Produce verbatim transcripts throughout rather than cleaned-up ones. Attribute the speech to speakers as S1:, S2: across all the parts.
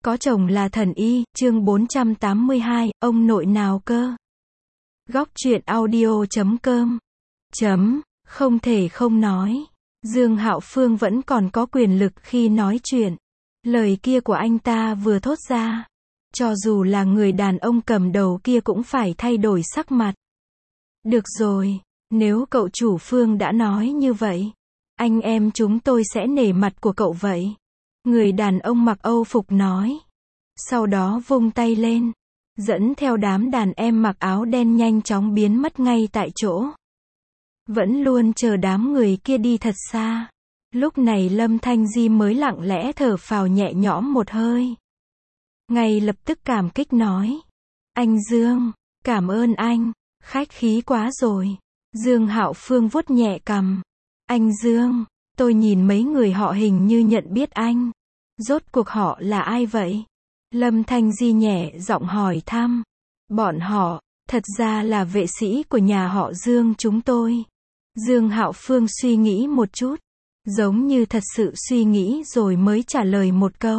S1: Có chồng là thần y, chương bốn trăm tám mươi hai, ông nội nào cơ? Góc truyện audio chấm com chấm, không thể không nói. Dương Hạo Phương vẫn còn có quyền lực khi nói chuyện. Lời kia của anh ta vừa thốt ra, cho dù là người đàn ông cầm đầu kia cũng phải thay đổi sắc mặt. Được rồi, nếu cậu chủ Phương đã nói như vậy, anh em chúng tôi sẽ nể mặt của cậu vậy. Người đàn ông mặc Âu phục nói. Sau đó vung tay lên, dẫn theo đám đàn em mặc áo đen nhanh chóng biến mất ngay tại chỗ. Vẫn luôn chờ đám người kia đi thật xa. Lúc này Lâm Thanh Di mới lặng lẽ thở phào nhẹ nhõm một hơi. Ngay lập tức cảm kích nói. Anh Dương, cảm ơn anh, khách khí quá rồi. Dương Hạo Phương vuốt nhẹ cằm. Anh Dương, tôi nhìn mấy người họ hình như nhận biết anh. Rốt cuộc họ là ai vậy? Lâm Thanh Di nhẹ giọng hỏi thăm. Bọn họ, thật ra là vệ sĩ của nhà họ Dương chúng tôi. Dương Hạo Phương suy nghĩ một chút, giống như thật sự suy nghĩ rồi mới trả lời một câu.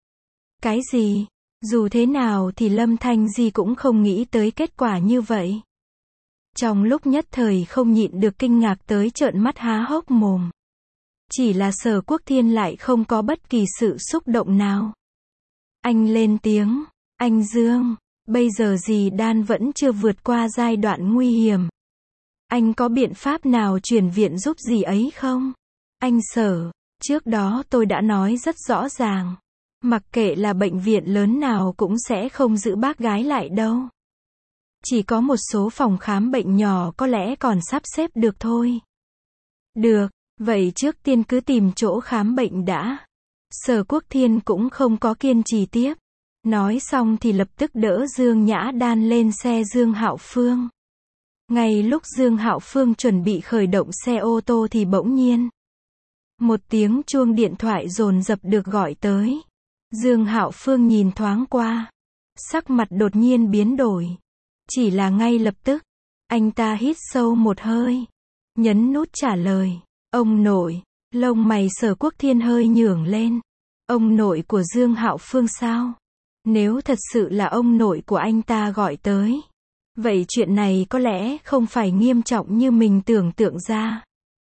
S1: Cái gì? Dù thế nào thì Lâm Thanh Di cũng không nghĩ tới kết quả như vậy. Trong lúc nhất thời không nhịn được kinh ngạc tới trợn mắt há hốc mồm. Chỉ là Sở Quốc Thiên lại không có bất kỳ sự xúc động nào. Anh lên tiếng, anh Dương, bây giờ dì Đan vẫn chưa vượt qua giai đoạn nguy hiểm. Anh có biện pháp nào chuyển viện giúp dì ấy không? Anh Sở, trước đó tôi đã nói rất rõ ràng. Mặc kệ là bệnh viện lớn nào cũng sẽ không giữ bác gái lại đâu. Chỉ có một số phòng khám bệnh nhỏ có lẽ còn sắp xếp được thôi. Được, vậy trước tiên cứ tìm chỗ khám bệnh đã. Sở Quốc Thiên cũng không có kiên trì tiếp. Nói xong thì lập tức đỡ Dương Nhã Đan lên xe Dương Hạo Phương. Ngay lúc Dương Hạo Phương chuẩn bị khởi động xe ô tô thì bỗng nhiên một tiếng chuông điện thoại dồn dập được gọi tới. Dương Hạo Phương nhìn thoáng qua, sắc mặt đột nhiên biến đổi. Chỉ là ngay lập tức, anh ta hít sâu một hơi, nhấn nút trả lời. Ông nội. Lông mày Sở Quốc Thiên hơi nhướng lên. Ông nội của Dương Hạo Phương sao? Nếu thật sự là ông nội của anh ta gọi tới, vậy chuyện này có lẽ không phải nghiêm trọng như mình tưởng tượng ra.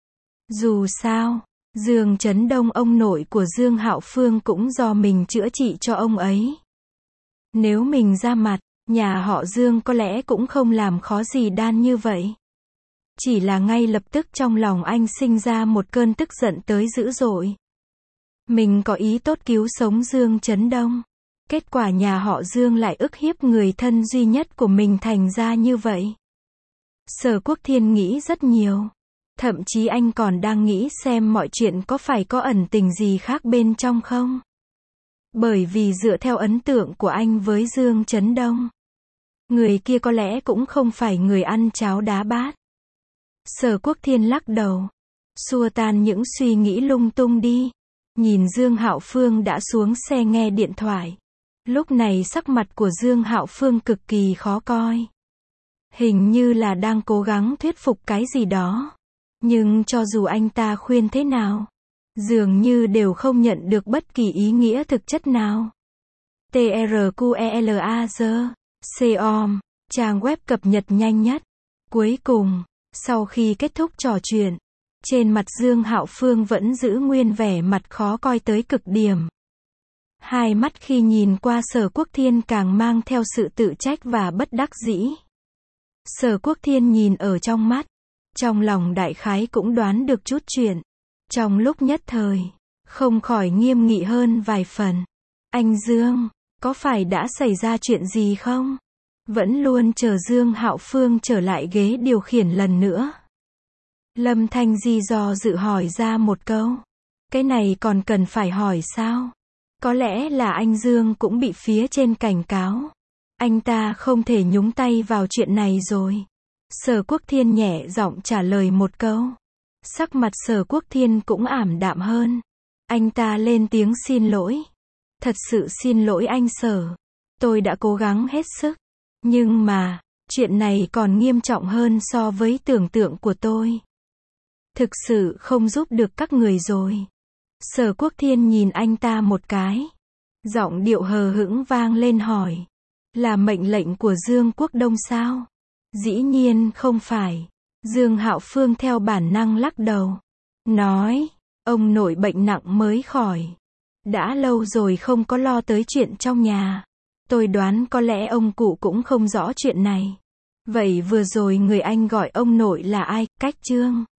S1: Dù sao, Dương Chấn Đông ông nội của Dương Hạo Phương cũng do mình chữa trị cho ông ấy. Nếu mình ra mặt, nhà họ Dương có lẽ cũng không làm khó gì Đan như vậy. Chỉ là ngay lập tức trong lòng anh sinh ra một cơn tức giận tới dữ dội. Mình có ý tốt cứu sống Dương Chấn Đông. Kết quả nhà họ Dương lại ức hiếp người thân duy nhất của mình thành ra như vậy. Sở Quốc Thiên nghĩ rất nhiều. Thậm chí anh còn đang nghĩ xem mọi chuyện có phải có ẩn tình gì khác bên trong không. Bởi vì dựa theo ấn tượng của anh với Dương Chấn Đông, người kia có lẽ cũng không phải người ăn cháo đá bát. Sở Quốc Thiên lắc đầu, xua tan những suy nghĩ lung tung đi. Nhìn Dương Hạo Phương đã xuống xe nghe điện thoại. Lúc này sắc mặt của Dương Hạo Phương cực kỳ khó coi. Hình như là đang cố gắng thuyết phục cái gì đó. Nhưng cho dù anh ta khuyên thế nào, dường như đều không nhận được bất kỳ ý nghĩa thực chất nào. trQELAZ com, trang web cập nhật nhanh nhất. Cuối cùng, sau khi kết thúc trò chuyện, trên mặt Dương Hạo Phương vẫn giữ nguyên vẻ mặt khó coi tới cực điểm. Hai mắt khi nhìn qua Sở Quốc Thiên càng mang theo sự tự trách và bất đắc dĩ. Sở Quốc Thiên nhìn ở trong mắt, trong lòng đại khái cũng đoán được chút chuyện. Trong lúc nhất thời, không khỏi nghiêm nghị hơn vài phần. Anh Dương, có phải đã xảy ra chuyện gì không? Vẫn luôn chờ Dương Hạo Phương trở lại ghế điều khiển lần nữa. Lâm Thanh Di do dự hỏi ra một câu. Cái này còn cần phải hỏi sao? Có lẽ là anh Dương cũng bị phía trên cảnh cáo. Anh ta không thể nhúng tay vào chuyện này rồi. Sở Quốc Thiên nhẹ giọng trả lời một câu. Sắc mặt Sở Quốc Thiên cũng ảm đạm hơn. Anh ta lên tiếng xin lỗi. Thật sự xin lỗi anh Sở. Tôi đã cố gắng hết sức. Nhưng mà, chuyện này còn nghiêm trọng hơn so với tưởng tượng của tôi. Thực sự không giúp được các người rồi. Sở Quốc Thiên nhìn anh ta một cái. Giọng điệu hờ hững vang lên hỏi. Là mệnh lệnh của Dương Quốc Đông sao? Dĩ nhiên không phải. Dương Hạo Phương theo bản năng lắc đầu. Nói, ông nội bệnh nặng mới khỏi. Đã lâu rồi không có lo tới chuyện trong nhà. Tôi đoán có lẽ ông cụ cũng không rõ chuyện này. Vậy vừa rồi người anh gọi ông nội là ai? Cách Trương.